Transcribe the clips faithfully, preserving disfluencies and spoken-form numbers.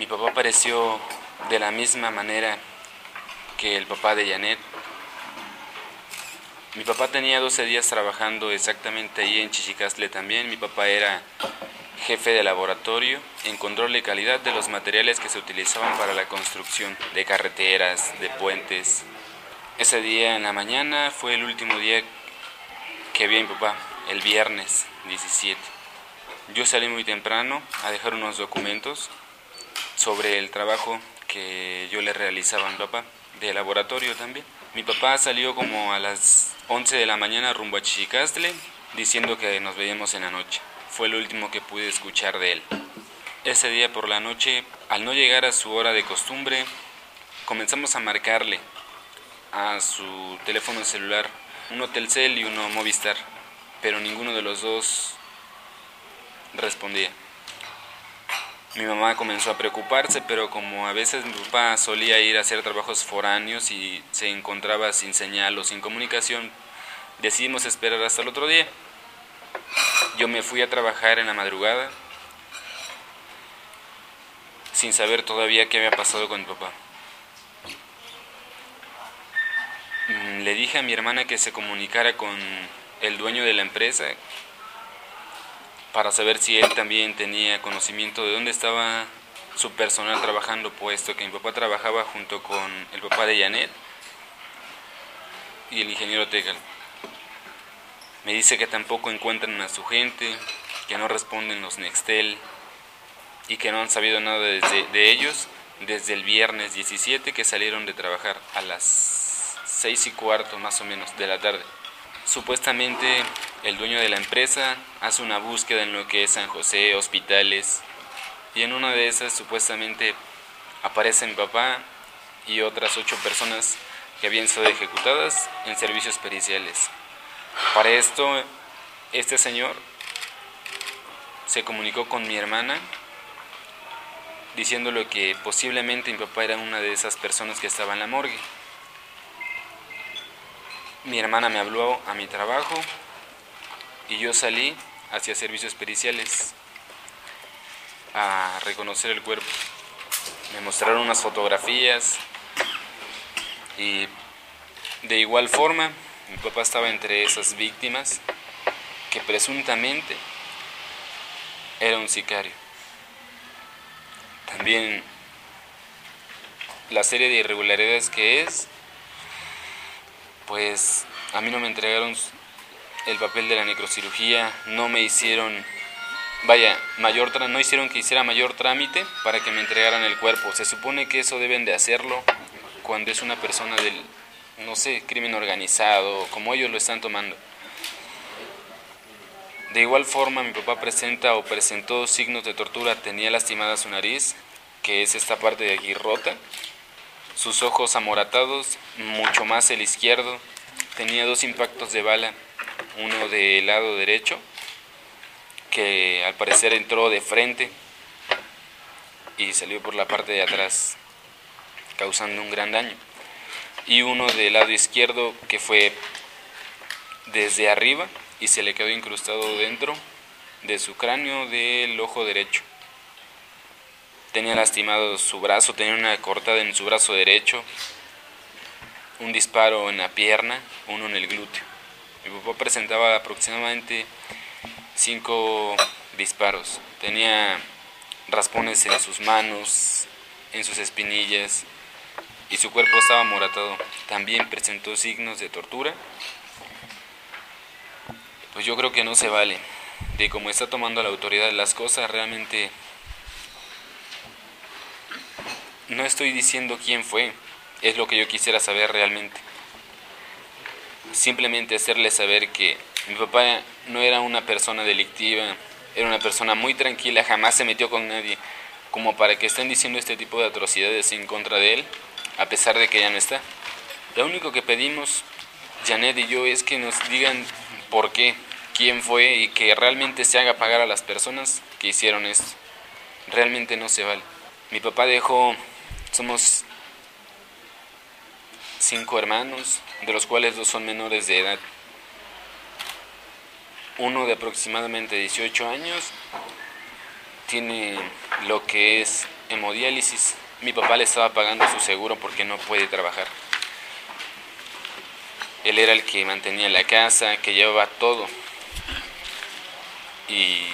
Mi papá apareció de la misma manera que el papá de Janet. Mi papá tenía doce días trabajando exactamente ahí en Chichicastle también. Mi papá era jefe de laboratorio en control de calidad de los materiales que se utilizaban para la construcción de carreteras, de puentes. Ese día en la mañana fue el último día que vi a mi papá, el viernes diecisiete. Yo salí muy temprano a dejar unos documentos sobre el trabajo que yo le realizaba a mi papá, de laboratorio también. Mi papá salió como a las once de la mañana rumbo a Chichicastle, diciendo que nos veíamos en la noche. Fue lo último que pude escuchar de él. Ese día por la noche, al no llegar a su hora de costumbre, comenzamos a marcarle a su teléfono celular, uno Telcel y uno Movistar, pero ninguno de los dos respondía. Mi mamá comenzó a preocuparse, pero como a veces mi papá solía ir a hacer trabajos foráneos y se encontraba sin señal o sin comunicación, decidimos esperar hasta el otro día. Yo me fui a trabajar en la madrugada, sin saber todavía qué había pasado con mi papá. Le dije a mi hermana que se comunicara con el dueño de la empresa para saber si él también tenía conocimiento de dónde estaba su personal trabajando, puesto que mi papá trabajaba junto con el papá de Janet y el ingeniero Tegal. Me dice que tampoco encuentran a su gente, que no responden los Nextel y que no han sabido nada desde, de ellos desde el viernes diecisiete, que salieron de trabajar a las seis y cuarto más o menos de la tarde. Supuestamente el dueño de la empresa hace una búsqueda en lo que es San José, hospitales, y en una de esas supuestamente aparece mi papá y otras ocho personas que habían sido ejecutadas en servicios periciales. Para esto, este señor se comunicó con mi hermana diciéndole que posiblemente mi papá era una de esas personas que estaba en la morgue. Mi hermana me habló a mi trabajo y yo salí hacia servicios periciales a reconocer el cuerpo. Me mostraron unas fotografías y de igual forma mi papá estaba entre esas víctimas que presuntamente era un sicario. También la serie de irregularidades que es, pues a mí no me entregaron el papel de la necrocirugía, no me hicieron, vaya, mayor tra- no hicieron que hiciera mayor trámite para que me entregaran el cuerpo. Se supone que eso deben de hacerlo cuando es una persona del, no sé, crimen organizado, como ellos lo están tomando. De igual forma, mi papá presenta o presentó signos de tortura. Tenía lastimada su nariz, que es esta parte de aquí rota, sus ojos amoratados, mucho más el izquierdo. Tenía dos impactos de bala, uno del lado derecho, que al parecer entró de frente y salió por la parte de atrás, causando un gran daño, y uno del lado izquierdo que fue desde arriba y se le quedó incrustado dentro de su cráneo del ojo derecho. Tenía lastimado su brazo, tenía una cortada en su brazo derecho, un disparo en la pierna, uno en el glúteo. Mi papá presentaba aproximadamente cinco disparos. Tenía raspones en sus manos, en sus espinillas, y su cuerpo estaba amoratado. También presentó signos de tortura. Pues yo creo que no se vale. De cómo está tomando la autoridad las cosas, realmente no estoy diciendo quién fue, es lo que yo quisiera saber realmente. Simplemente hacerle saber que mi papá no era una persona delictiva, era una persona muy tranquila, jamás se metió con nadie, como para que estén diciendo este tipo de atrocidades en contra de él, a pesar de que ya no está. Lo único que pedimos, Janet y yo, es que nos digan por qué, quién fue, y que realmente se haga pagar a las personas que hicieron esto. Realmente no se vale. Mi papá dejó, somos cinco hermanos, de los cuales dos son menores de edad. Uno de aproximadamente dieciocho años tiene lo que es hemodiálisis. Mi papá le estaba pagando su seguro porque no puede trabajar. Él era el que mantenía la casa, que llevaba todo. Y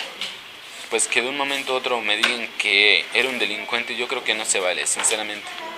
pues que de un momento a otro me digan que era un delincuente, yo creo que no se vale, sinceramente.